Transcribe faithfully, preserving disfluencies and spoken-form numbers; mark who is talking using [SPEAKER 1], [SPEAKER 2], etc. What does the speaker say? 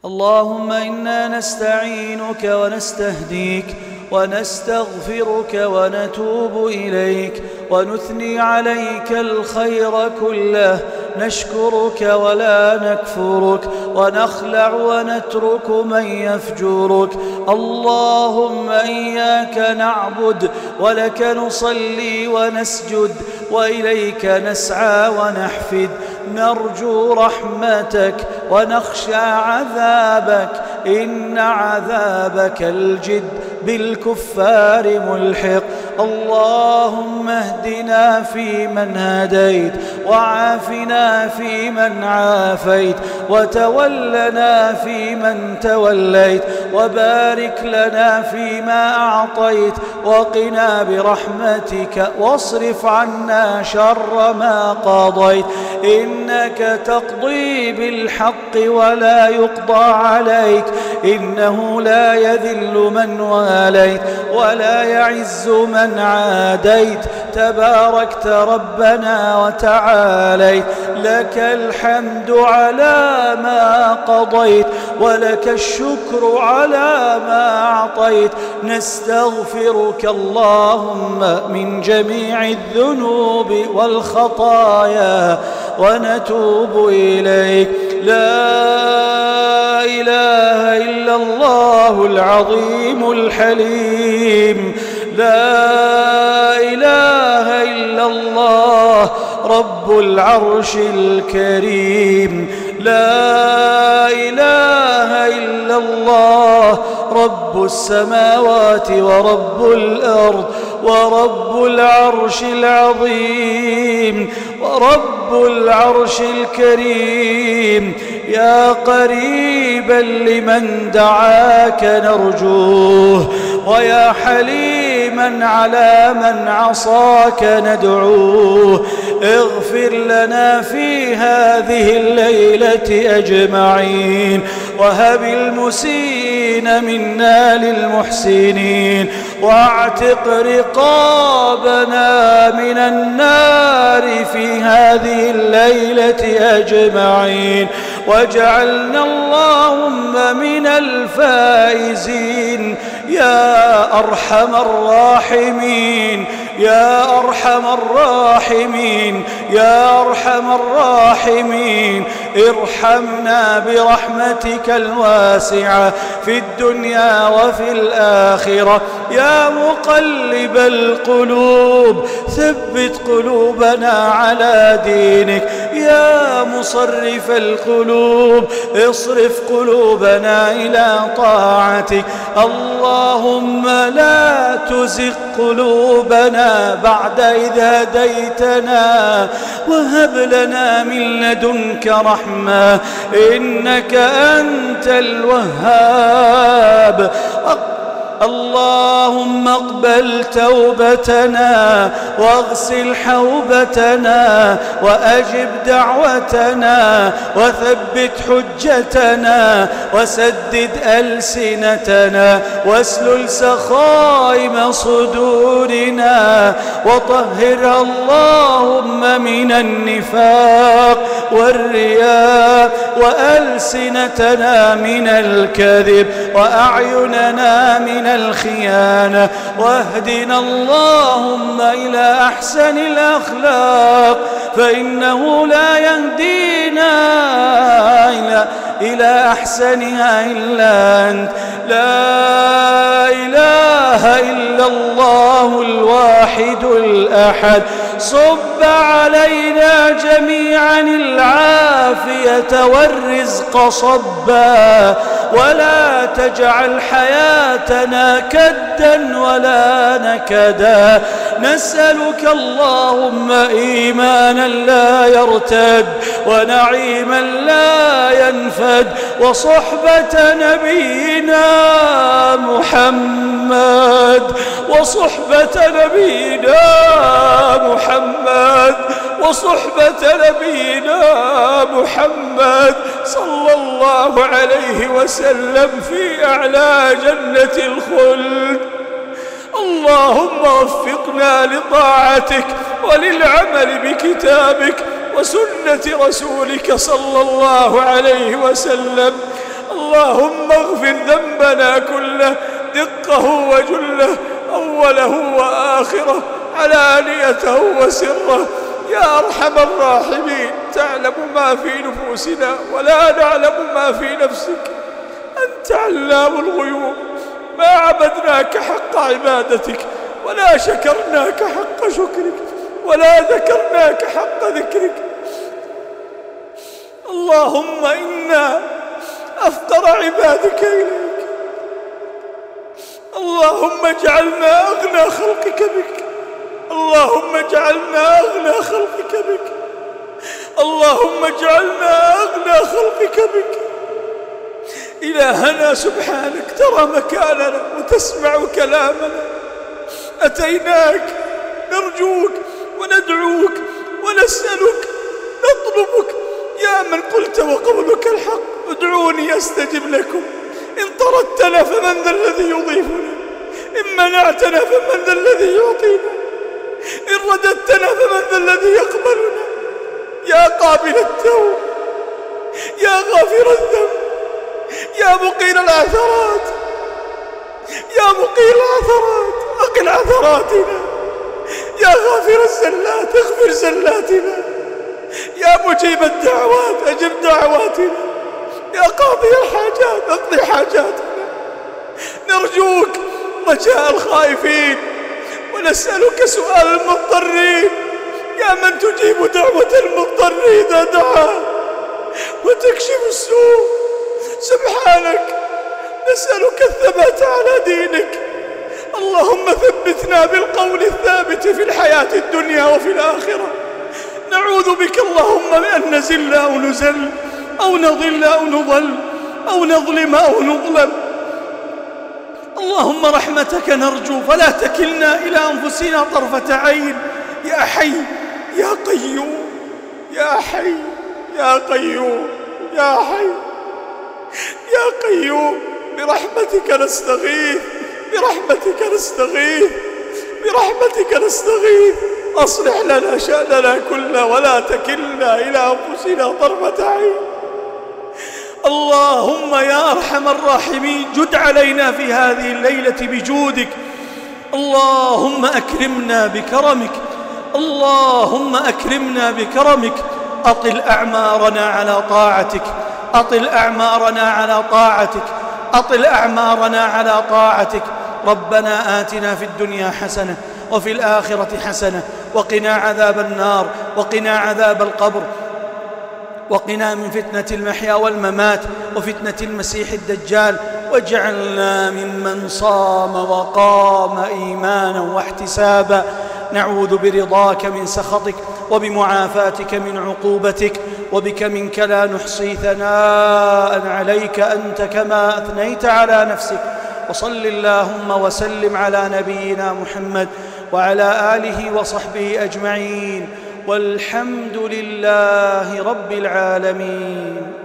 [SPEAKER 1] اللهم إنا نستعينك ونستهديك ونستغفرك ونتوب إليك ونثني عليك الخير كله، نشكرك ولا نكفرك، ونخلع ونترك من يفجرك. اللهم إياك نعبد ولك نصلي ونسجد وإليك نسعى ونحفد، نرجو رحمتك ونخشى عذابك، إن عذابك الجد بالكفار ملحق. اللهم اهدنا فيمن هديت، وعافنا فيمن عافيت، وتولنا فيمن توليت، وبارك لنا فيما أعطيت، وقنا برحمتك واصرف عنا شر ما قضيت، إنك تقضي بالحق ولا يقضى عليك، إنه لا يذل من واليت ولا يعز من عاديت، تباركت ربنا وتعاليت، لك الحمد على ما قضيت، ولك الشكر على ما أعطيت. نستغفرك اللهم من جميع الذنوب والخطايا ونتوب إليك. لا إله إلا الله العظيم الحليم، لا إله إلا الله رب العرش الكريم، لا إله إلا الله رب السماوات ورب الأرض ورب العرش العظيم ورب العرش الكريم. يا قريبا لمن دعاك نرجوه، ويا حليما على من عصاك ندعوه. اغفر لنا في هذه الليلة أجمعين، وهب المسيئين منا للمحسنين، واعتق رقابنا من النار في هذه الليلة أجمعين، واجعلنا اللهم من الفائزين يا أرحم الراحمين، يا أرحم الراحمين، يا أرحم الراحمين. ارحمنا برحمتك الواسعة في الدنيا وفي الآخرة. يا مقلب القلوب ثبت قلوبنا على دينك، يا مصرف القلوب اصرف قلوبنا إلى طاعتك. اللهم لا تزغ قلوبنا بعد إذ هديتنا، وهب لنا من لدنك رحمة، إنك أنت الوهاب. اللهم اقبل توبتنا واغسل حوبتنا وأجب دعوتنا وثبت حجتنا وسدد ألسنتنا واسلل سخائم صدورنا، وطهر اللهم من النفاق والرياء، وألسنتنا من الكذب، وأعيننا من الخيانة، واهدنا اللهم إلى أحسن الأخلاق، فإنه لا يهدينا إلى, إلى أحسنها إلا أنت. لا إله إلا الله الواحد الأحد. صب علينا جميعا العافية والرزق صبا، ولا تجعل حياتنا كدا ولا نكدا. نسألك اللهم إيمانا لا يرتد، ونعيما لا ينفد، وصحبة نبينا محمد، وصحبة نبينا محمد، وصحبة نبينا محمد صلى الله عليه وسلم في أعلى جنة الخلد. اللهم وفقنا لطاعتك وللعمل بكتابك وسنة رسولك صلى الله عليه وسلم. اللهم اغفر ذنبنا كله دقه وجله، أوله وآخره، علانيته وسره، يا أرحم الراحمين. تعلم ما في نفوسنا ولا نعلم ما في نفسك، أنت علام الغيوب. ما عبدناك حق عبادتك ولا شكرناك حق شكرك ولا ذكرناك حق ذكرك. اللهم إنا أفقر عبادك إليك، اللهم اجعلنا أغنى خلقك بك، اللهم اجعلنا أغنى خلقك بك، اللهم اجعلنا أغنى خلقك بك. إلهنا سبحانك ترى مكاننا وتسمع كلامنا، أتيناك نرجوك وندعوك ونسألك نطلبك يا من قلت وقولك الحق، ادعوني أستجب لكم. إن طردتنا فمن ذا الذي يضيفنا، إن منعتنا فمن ذا الذي يعطينا، إن رددتنا فمن ذا الذي يقبلنا. يا قابل التوب، يا غافر الذنب، يا مقيل العثرات، يا مقيل العثرات أقل عثراتنا، يا غافر الزلات اغفر زلاتنا، يا مجيب الدعوات أجب دعواتنا، يا قاضي الحاجات اقضي حاجاتنا. نرجوك رجاء الخائفين ونسألك سؤال المضطرين، يا من تجيب دعوة المضطر إذا دعا وتكشف السوء. سبحانك نسألك الثبات على دينك، اللهم ثبتنا بالقول الثابت في الحياة الدنيا وفي الآخرة. نعوذ بك اللهم بأن نزل أو نزل أو نضل أو نضل أو نظلم أو نظلم. اللهم رحمتك نرجو فلا تكلنا إلى أنفسنا طرفة عين. يا حي يا قيوم، يا حي يا قيوم، يا حي يا قيوم، برحمتك نستغيث، برحمتك نستغيث، برحمتك نستغيث. أصلح لنا شأننا كله ولا تكلنا إلى أنفسنا طرفة عين. اللهم يا أرحم الراحمين جد علينا في هذه الليلة بجودك، اللهم أكرمنا بكرمك، اللهم أكرمنا بكرمك. أطل أعمارنا على طاعتك، أطل أعمارنا على طاعتك، أطل أعمارنا على طاعتك. ربنا آتنا في الدنيا حسنة وفي الآخرة حسنة وقنا عذاب النار وقنا عذاب القبر وقنا من فتنة المحيا والممات وفتنة المسيح الدجال، واجعلنا ممن صام وقام إيمانا واحتسابا. نعوذ برضاك من سخطك وبمعافاتك من عقوبتك، وبك منك لا نحصي ثناء عليك أنت كما أثنيت على نفسك. وصل اللهم وسلم على نبينا محمد وعلى آله وصحبه أجمعين، والحمد لله رب العالمين.